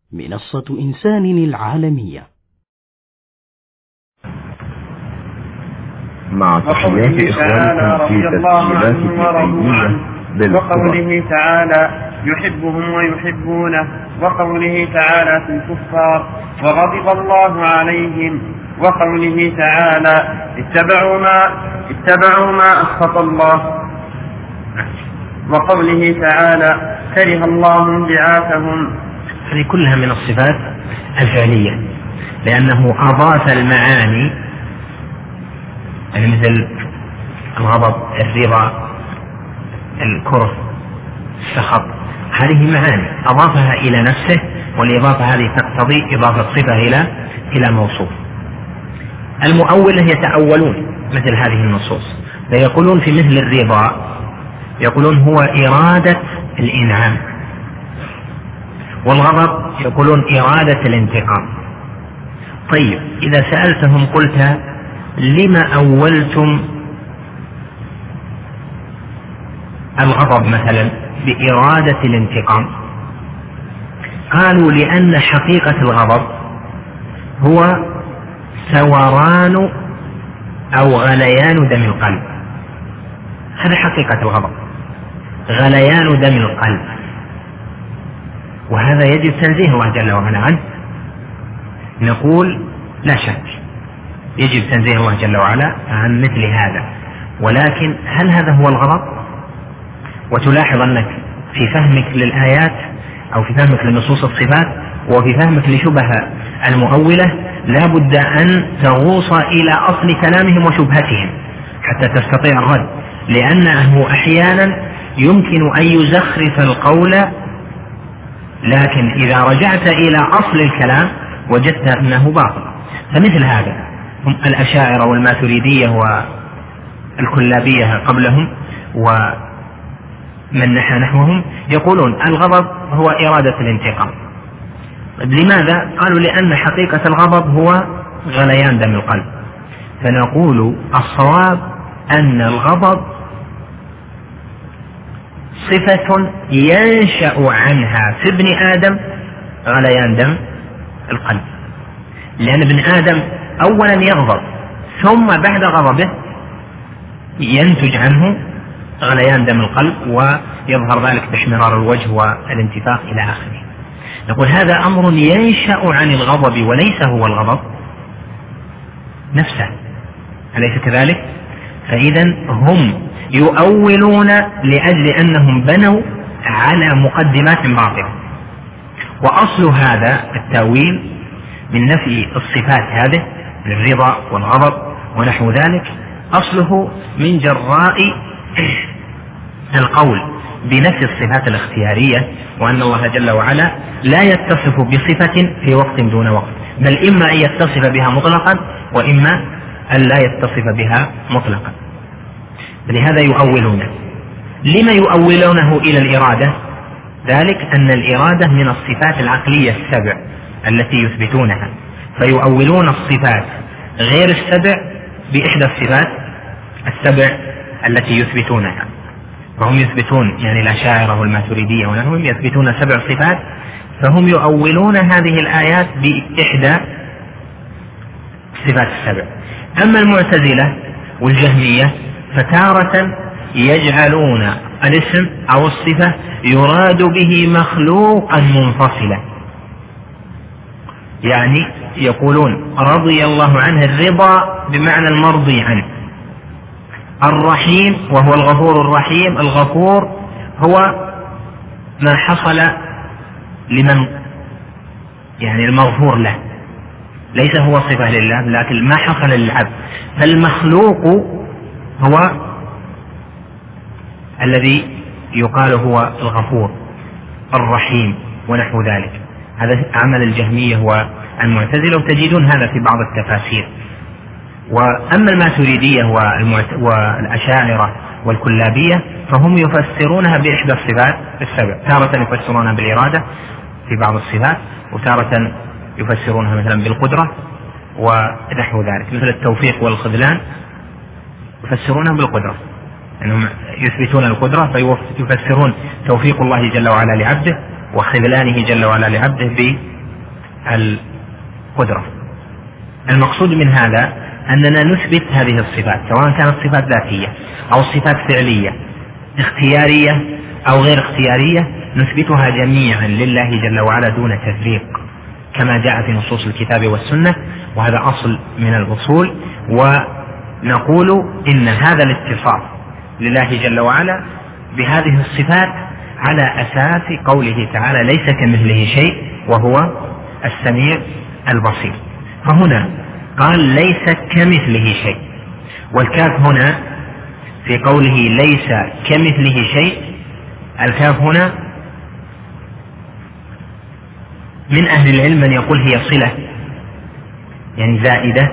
منصة إنسان العالمية. مع تحيات إخوانكم في تسجيلات الحسينية وقوله تعالى يحبهم ويحبونه، وقوله تعالى في الكفار وغضب الله عليهم، وقوله تعالى اتبعوا ما أسخط الله، وقوله تعالى كره الله انبعاثهم. هذه كلها من الصفات الفعلية، لأنه أضاف المعاني مثل الغضب، الرضا، الكره، السخط، هذه معاني أضافها إلى نفسه، والإضافة هذه تقتضي إضافة صفة إلى موصوف. المؤولة يتأولون مثل هذه النصوص، فيقولون في مثل الرضا يقولون هو إرادة الإنعام، والغضب يقولون إرادة الانتقام. طيب إذا سألتهم قلت لما أولتم الغضب مثلا بإرادة الانتقام؟ قالوا لأن حقيقة الغضب هو ثوران أو غليان دم القلب، هذا حقيقة الغضب، غليان دم القلب، وهذا يجب تنزيه الله جل وعلا عنه. نقول لا شك يجب تنزيه الله جل وعلا عن مثل هذا، ولكن هل هذا هو الغضب؟ وتلاحظ أنك في فهمك للآيات أو في فهمك لنصوص الصفات وفي فهمك لشبه المؤولة لا بد أن تغوص إلى أصل كلامهم وشبهتهم حتى تستطيع الرد، لأنه أحيانا يمكن أن يزخرف القول، لكن إذا رجعت إلى أصل الكلام وجدت أنه باطل. فمثل هذا هم الأشاعرة والماتريدية والكلابية قبلهم ومن نحوهم يقولون الغضب هو إرادة الانتقام. لماذا؟ قالوا لأن حقيقة الغضب هو غليان دم القلب. فنقول الصواب أن الغضب صفة ينشأ عنها في ابن آدم غليان دم القلب، لأن ابن آدم أولا يغضب ثم بعد غضبه ينتج عنه غليان دم القلب، ويظهر ذلك باحمرار الوجه والانتفاخ إلى آخره. نقول هذا أمر ينشأ عن الغضب وليس هو الغضب نفسه، أليس كذلك؟ فإذا هم يؤولون لأجل أنهم بنوا على مقدمات باطلة، وأصل هذا التأويل من نفي الصفات هذه الرضا والغضب ونحو ذلك أصله من جراء القول بنفي الصفات الاختيارية، وأن الله جل وعلا لا يتصف بصفة في وقت دون وقت، بل إما أن يتصف بها مطلقا وإما أن لا يتصف بها مطلقا. لهذا يؤولونه. لما يؤولونه إلى الإرادة؟ ذلك أن الإرادة من الصفات العقلية السبع التي يثبتونها، فيؤولون الصفات غير السبع بإحدى الصفات السبع التي يثبتونها. فهم يثبتون يعني الأشاعرة والماتريدية ونحوهم يثبتون 7 صفات، فهم يؤولون هذه الآيات بإحدى الصفات السبع. أما المعتزلة والجهمية فتارة يجعلون الاسم أو الصفة يراد به مخلوقا منفصلا، يعني يقولون رضي الله عنه الرضا بمعنى المرضي عنه، الرحيم وهو الغفور الرحيم، الغفور هو ما حصل لمن يعني المغفور له، ليس هو صفة لله لكن ما حصل للعبد. فالمخلوق هو الذي يقال هو الغفور الرحيم ونحو ذلك. هذا عمل الجهمية والمعتزلة، وتجدون هذا في بعض التفاسير. وأما الماتريدية والأشاعرة والكلابية فهم يفسرونها بإحدى الصفات السبع، تارة يفسرونها بالإرادة في بعض الصفات، وتارة يفسرونها مثلا بالقدرة ونحو ذلك، مثل التوفيق والخذلان يفسرونها بالقدرة، أنهم يثبتون القدرة فيفسرون توفيق الله جل وعلا لعبده وخذلانه جل وعلا لعبده القدرة. المقصود من هذا أننا نثبت هذه الصفات، سواء كانت صفات ذاتية أو صفات فعلية اختيارية أو غير اختيارية، نثبتها جميعا لله جل وعلا دون تفريق كما جاء في نصوص الكتاب والسنة، وهذا أصل من الأصول. ونقول إن هذا الاتصاف لله جل وعلا بهذه الصفات على أساس قوله تعالى ليس كمثله شيء وهو السميع البصير. فهنا قال ليس كمثله شيء، والكاف هنا في قوله ليس كمثله شيء، الكاف هنا من أهل العلم من يقول هي صلة يعني زائدة،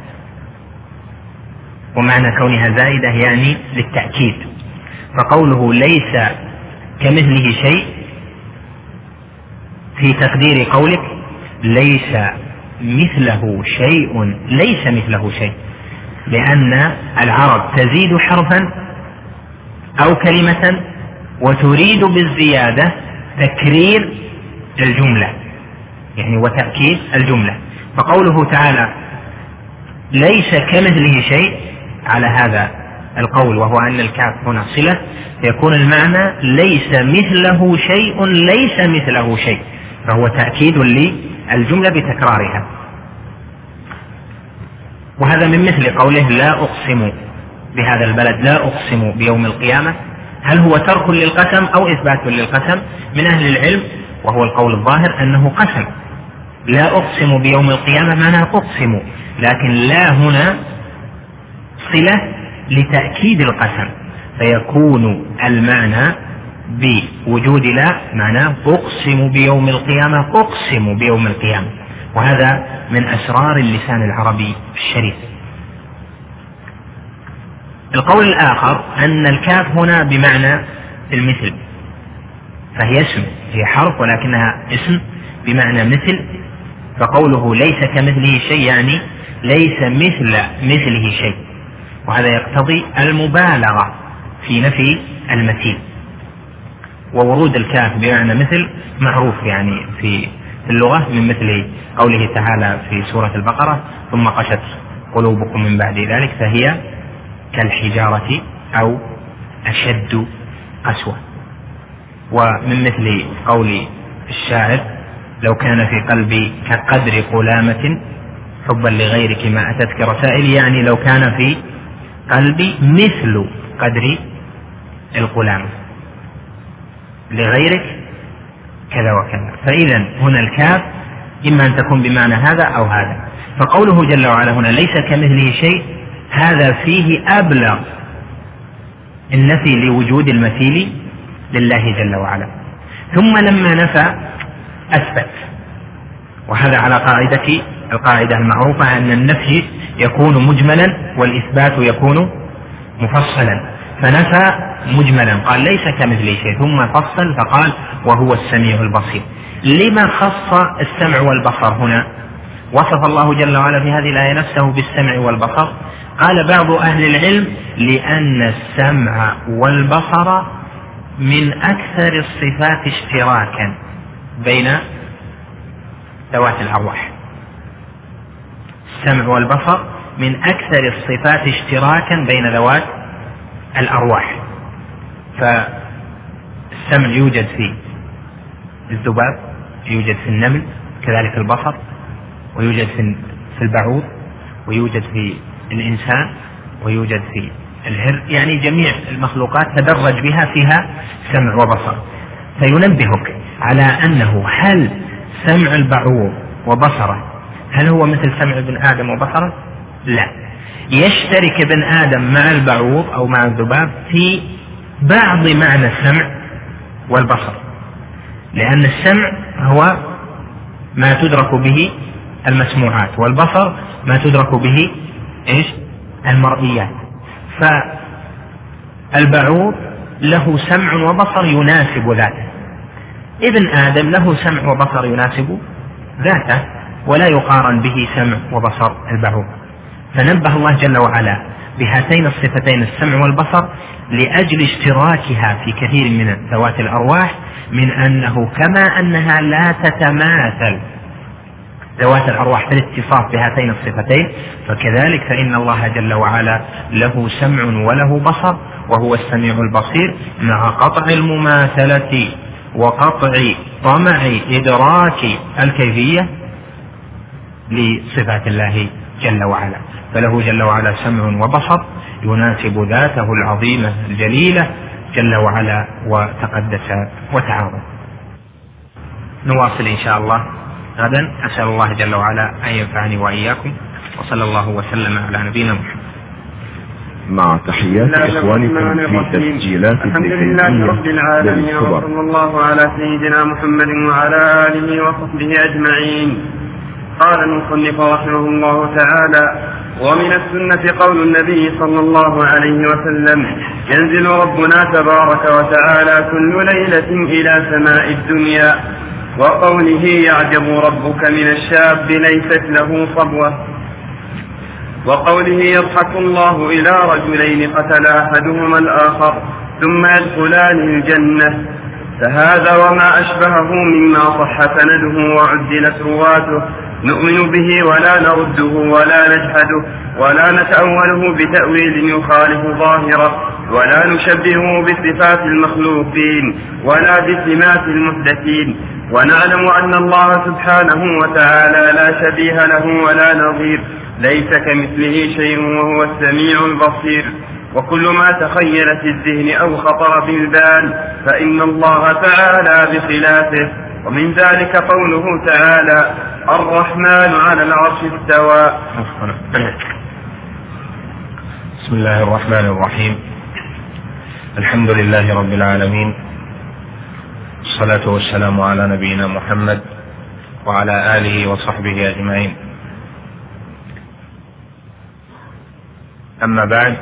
ومعنى كونها زائدة يعني للتأكيد. فقوله ليس كمثله شيء في تقدير قولك ليس مثله شيء، ليس مثله شيء، لأن العرب تزيد حرفا أو كلمة وتريد بالزيادة تكرير الجملة يعني وتأكيد الجملة. فقوله تعالى ليس كمثله شيء على هذا القول، وهو أن الكاف هنا صلة، يكون المعنى ليس مثله شيء ليس مثله شيء، فهو تأكيد للجملة بتكرارها. وهذا من مثل قوله لا أقسم بهذا البلد، لا أقسم بيوم القيامة، هل هو ترك للقسم أو إثبات للقسم؟ من أهل العلم وهو القول الظاهر أنه قسم، لا أقسم بيوم القيامة معناه أقسم، لكن لا هنا صلة لتأكيد القسم، فيكون المعنى بوجود لا معناه أقسم بيوم القيامة، أقسم بيوم القيامة. وهذا من أسرار اللسان العربي الشريف. القول الآخر أن الكاف هنا بمعنى المثل، فهي اسم، هي حرف ولكنها اسم بمعنى مثل. فقوله ليس كمثله شيء يعني ليس مثله شيء، وهذا يقتضي المبالغة في نفي المثيل. وورود الكاف بمعنى مثل معروف يعني في اللغة، من مثل قوله تعالى في سورة البقرة ثم قست قلوبكم من بعد ذلك فهي كالحجارة أو أشد قسوة. ومن مثل قول الشاعر لو كان في قلبي كقدر قلامة حبا لغيرك ما أتتك رسائل، يعني لو كان في قلبي مثل قدر القلامة لغيرك كذا وكذا. فإذا هنا الكاف إما أن تكون بمعنى هذا أو هذا. فقوله جل وعلا هنا ليس كمثله شيء، هذا فيه أبلغ النفي لوجود المثيل لله جل وعلا. ثم لما نفى أثبت، وهذا على القاعدة المعروفة أن النفي يكون مجملا والإثبات يكون مفصلا. فنفى مجملا قال ليس كمثله شيء، ثم فصل فقال وهو السميع البصير. لما خص السمع والبصر هنا؟ وصف الله جل وعلا في هذه الآية نفسه بالسمع والبصر. قال بعض أهل العلم لأن السمع والبصر من أكثر الصفات اشتراكا بين ذوات الأرواح. السمع والبصر من أكثر الصفات اشتراكا بين ذوات الأرواح. فالسمع يوجد في الذباب، يوجد في النمل، كذلك البصر، ويوجد في البعوض، ويوجد في الإنسان، ويوجد في الهر، يعني جميع المخلوقات تدرج بها فيها سمع وبصر. فينبهك على أنه هل سمع البعوض وبصره هل هو مثل سمع ابن آدم وبصره؟ لا، يشترك ابن آدم مع البعوض أو مع الذباب في بعض معنى السمع والبصر، لأن السمع هو ما تدرك به المسموعات، والبصر ما تدرك به المرئيات. فالبعوض له سمع وبصر يناسب ذاته، ابن آدم له سمع وبصر يناسب ذاته، ولا يقارن به سمع وبصر البعوض. فنبه الله جل وعلا بهاتين الصفتين السمع والبصر لأجل اشتراكها في كثير من ذوات الأرواح، من أنه كما أنها لا تتماثل ذوات الأرواح في الاتصاف بهاتين الصفتين، فكذلك فإن الله جل وعلا له سمع وله بصر وهو السميع البصير، مع قطع المماثلة وقطع طمع إدراك الكيفية لصفات الله جل وعلا. فله جل وعلا سمع وبصر يناسب ذاته العظيمة الجليلة جل وعلا وتقدس وتعاظم. نواصل إن شاء الله غدا. أسأل الله جل وعلا أن ينفعني وإياكم، وصلى الله وسلم على نبينا محمد. مع تحيات إخوانكم في تسجيلات الحمد لله رب العالمين، وصلى الله على سيدنا محمد وعلى آله وصحبه أجمعين. قال المصنف رحمه الله تعالى: ومن السنة قول النبي صلى الله عليه وسلم: ينزل ربنا تبارك وتعالى كل ليلة إلى سماء الدنيا. وقوله: يعجب ربك من الشاب ليست له صبوة. وقوله: يضحك الله إلى رجلين قتل أحدهما الآخر ثم يدخلان الجنة. فهذا وما أشبهه مما صح سنده وعدلت رواته نؤمن به ولا نرده ولا نجحده ولا نتأوله بتأويل يخالف ظاهره، ولا نشبهه بصفات المخلوقين ولا بسمات المحدثين. ونعلم أن الله سبحانه وتعالى لا شبيه له ولا نظير، ليس كمثله شيء وهو السميع البصير. وكل ما تخيل في الذهن أو خطر بالبال فإن الله تعالى بخلافه. ومن ذلك قوله تعالى: الرحمن على العرش استوى. بسم الله الرحمن الرحيم. الحمد لله رب العالمين، الصلاة والسلام على نبينا محمد وعلى آله وصحبه أجمعين. أما بعد،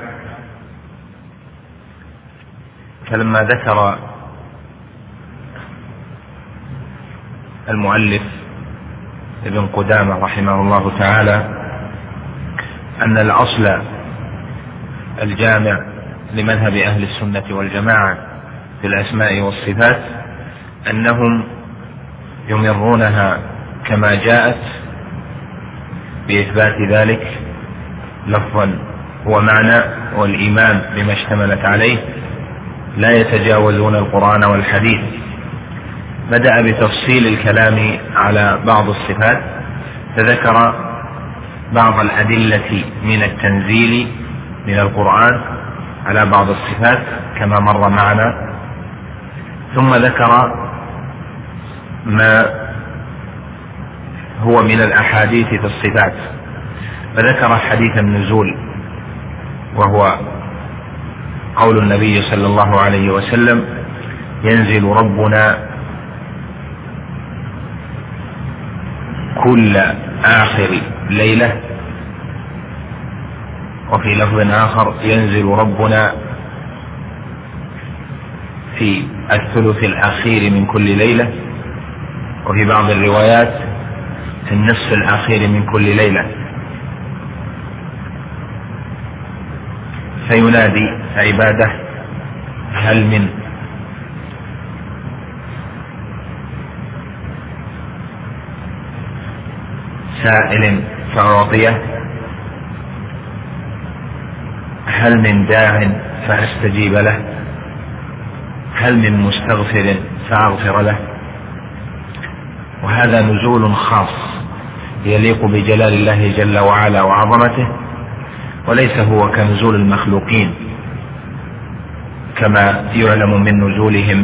فلما ذكر المؤلف ابن قدامة رحمه الله تعالى أن الأصل الجامع لمذهب أهل السنة والجماعة في الأسماء والصفات أنهم يمرونها كما جاءت بإثبات ذلك لفظا ومعنى، والإيمان بما اشتملت عليه، لا يتجاوزون القرآن والحديث. بدأ بتفصيل الكلام على بعض الصفات، فذكر بعض الأدلة من التنزيل من القرآن على بعض الصفات كما مر معنا، ثم ذكر ما هو من الأحاديث في الصفات، فذكر حديث النزول وهو قول النبي صلى الله عليه وسلم: ينزل ربنا كل آخر ليلة، وفي لفظ آخر: ينزل ربنا في الثلث الأخير من كل ليلة، وفي بعض الروايات في النصف الأخير من كل ليلة، فينادي عباده: هل من سائل فأعطيه، هل من داع فأستجيب له، هل من مستغفر فأغفر له. وهذا نزول خاص يليق بجلال الله جل وعلا وعظمته، وليس هو كنزول المخلوقين كما يعلم من نزولهم،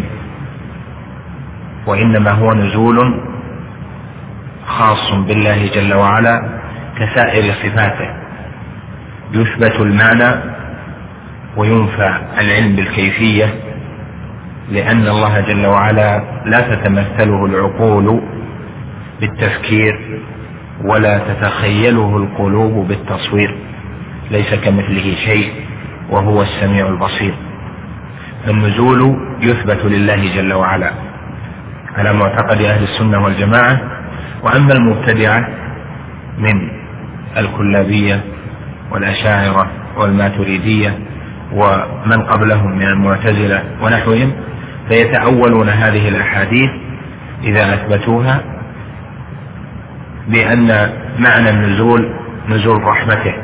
وإنما هو نزول خاص بالله جل وعلا كسائر صفاته، يثبت المعنى وينفى العلم بالكيفية، لأن الله جل وعلا لا تتمثله العقول بالتفكير ولا تتخيله القلوب بالتصوير، ليس كمثله شيء وهو السميع البصير. النزول يثبت لله جل وعلا على معتقد أهل السنة والجماعة. وأما المبتدعة من الكلابية والأشاعرة والماتريدية ومن قبلهم من المعتزلة ونحوهم، فيتأولون هذه الأحاديث إذا أثبتوها بأن معنى النزول نزول رحمته.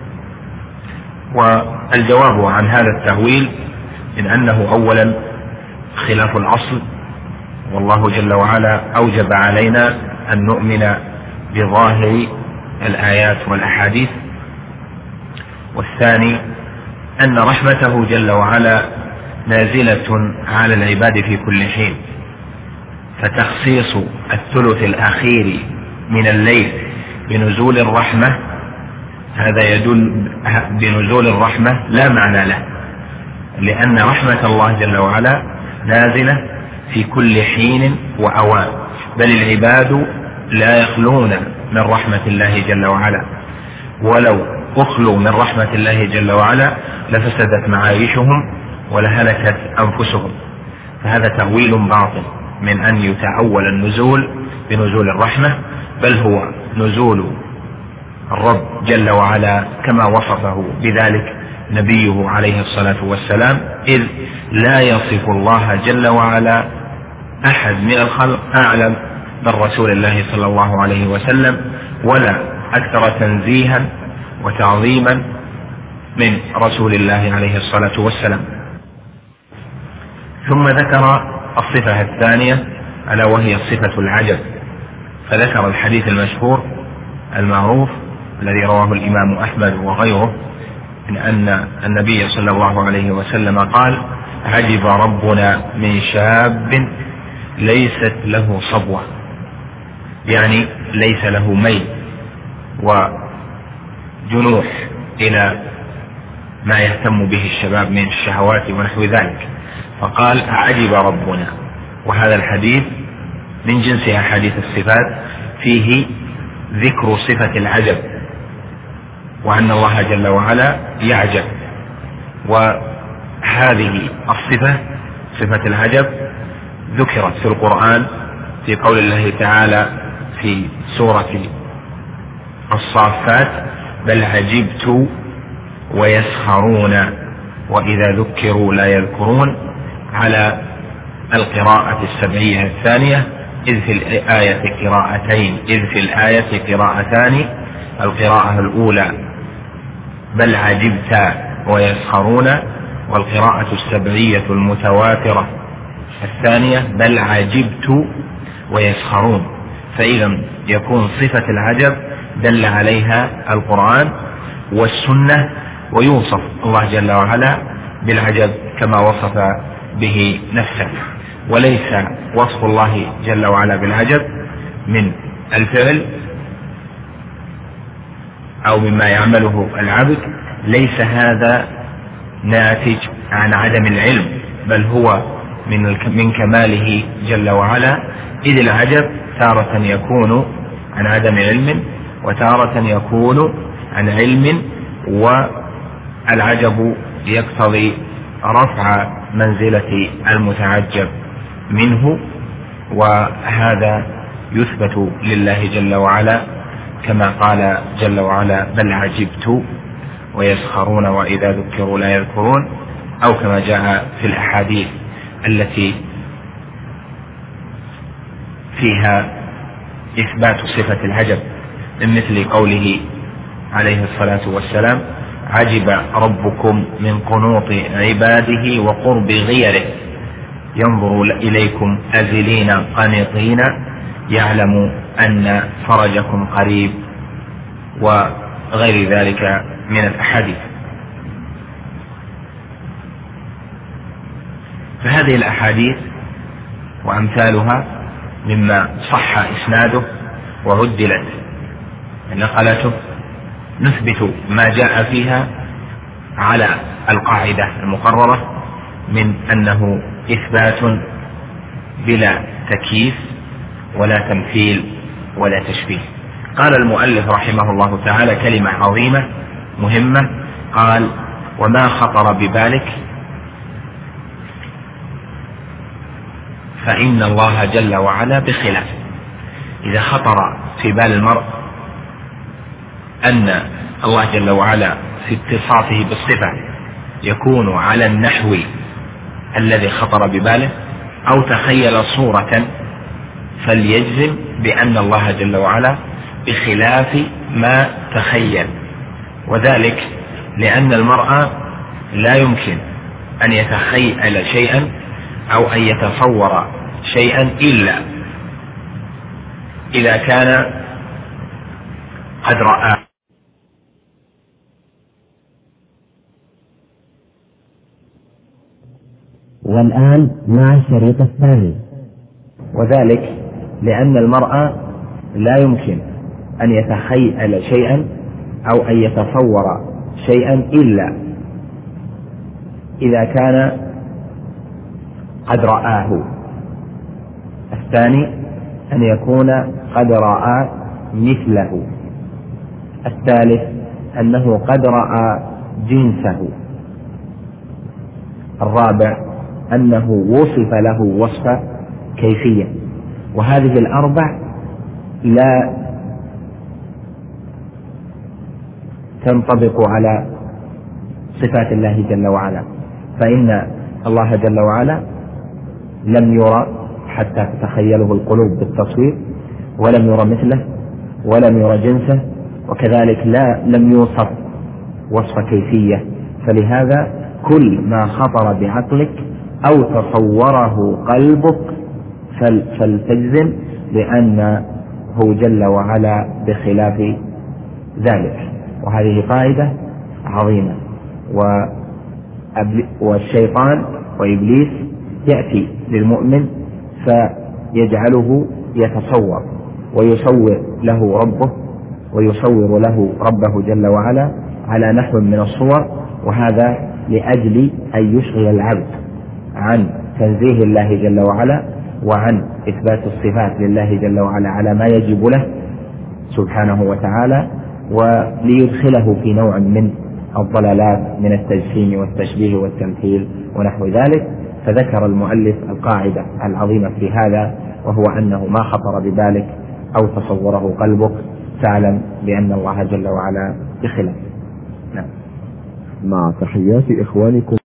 والجواب عن هذا التأويل من أنه أولا خلاف الأصل، والله جل وعلا أوجب علينا أن نؤمن بظاهر الآيات والأحاديث. والثاني أن رحمته جل وعلا نازلة على العباد في كل حين، فتخصيص الثلث الأخير من الليل بنزول الرحمة هذا يدل بنزول الرحمة لا معنى له، لأن رحمة الله جل وعلا نازلة في كل حين وأوان، بل العباد لا يخلون من رحمة الله جل وعلا، ولو أخلوا من رحمة الله جل وعلا لفسدت معايشهم ولهلكت أنفسهم. فهذا تأويل باطل من أن يتأول النزول بنزول الرحمة، بل هو نزول الرب جل وعلا كما وصفه بذلك نبيه عليه الصلاة والسلام، إذ لا يصف الله جل وعلا أحد من الخلق أعلم من رسول الله صلى الله عليه وسلم، ولا أكثر تنزيها وتعظيما من رسول الله عليه الصلاة والسلام. ثم ذكر الصفة الثانية ألا وهي صفة العجب، فذكر الحديث المشهور المعروف الذي رواه الإمام أحمد وغيره من أن النبي صلى الله عليه وسلم قال: عجب ربنا من شاب ليست له صبوة، يعني ليس له ميل وجنوح إلى ما يهتم به الشباب من الشهوات ونحو ذلك، فقال عجب ربنا. وهذا الحديث من جنس أحاديث الصفات فيه ذكر صفة العجب، وأن الله جل وعلا يعجب. وهذه الصفة صفة العجب ذكرت في القرآن في قول الله تعالى في سورة الصافات: بل عجبت ويسخرون وإذا ذكروا لا يذكرون، على القراءة السبعية الثانية، إذ في الآية قراءتين، إذ في الآية قراءتان. القراءة الأولى بل عجبت ويسخرون، والقراءة السبعية المتواترة الثانية بل عجبت ويسخرون. فإذا يكون صفة العجب دل عليها القرآن والسنة، ويوصف الله جل وعلا بالعجب كما وصف به نفسه، وليس وصف الله جل وعلا بالعجب من الفعل أو مما يعمله العبد، ليس هذا ناتج عن عدم العلم، بل هو من كماله جل وعلا، إذ العجب تارة يكون عن عدم علم وتارة يكون عن علم، والعجب يقتضي رفع منزلة المتعجب منه، وهذا يثبت لله جل وعلا كما قال جل وعلا: بل عجبت ويسخرون وإذا ذكروا لا يذكرون، أو كما جاء في الأحاديث التي فيها إثبات صفة العجب، من مثل قوله عليه الصلاة والسلام: عجب ربكم من قنوط عباده وقرب غيره، ينظر إليكم أذلين قانطين، يعلم أن فرجكم قريب، وغير ذلك من الأحاديث. فهذه الأحاديث وأمثالها مما صح إسناده وعدلت نقلته نثبت ما جاء فيها على القاعدة المقررة من أنه إثبات بلا تكييف ولا تمثيل ولا تشبيه. قال المؤلف رحمه الله تعالى كلمة عظيمة مهمة، قال: وما خطر ببالك فإن الله جل وعلا بخلاف. إذا خطر في بال المرء أن الله جل وعلا في اتصافه بالصفة يكون على النحو الذي خطر بباله، أو تخيل صورة، فليجزم بأن الله جل وعلا بخلاف ما تخيل، وذلك لأن المرء لا يمكن أن يتخيل شيئا أو أن يتصور شيئا إلا إذا كان قد رأى. والآن مع الشريط الثاني. وذلك لأن المرء لا يمكن أن يتخيل شيئا أو أن يتصور شيئا إلا إذا كان قد رآه. الثاني أن يكون قد رأى مثله. الثالث أنه قد رأى جنسه. الرابع أنه وصف له وصف كيفية. وهذه الأربع لا تنطبق على صفات الله جل وعلا، فإن الله جل وعلا لم يرى حتى تتخيله القلوب بالتصوير، ولم يرى مثله، ولم يرى جنسه، وكذلك لم يوصف وصف كيفية. فلهذا كل ما خطر بعقلك أو تصوره قلبك فلتجزم بأنه جل وعلا بخلاف ذلك. وهذه قاعدة عظيمة. والشيطان وإبليس يأتي للمؤمن فيجعله يتصور ويصور له ربه ويصور له ربه جل وعلا على نحو من الصور، وهذا لأجل أن يشغل العبد عن تنزيه الله جل وعلا وعن إثبات الصفات لله جل وعلا على ما يجب له سبحانه وتعالى، وليدخله في نوع من الضلالات من التجسيم والتشبيه والتمثيل ونحو ذلك. فذكر المؤلف القاعدة العظيمة في هذا، وهو أنه ما خطر ببالك أو تصوره قلبك تعلم بأن الله جل وعلا بخلاف. مع تحيات إخوانكم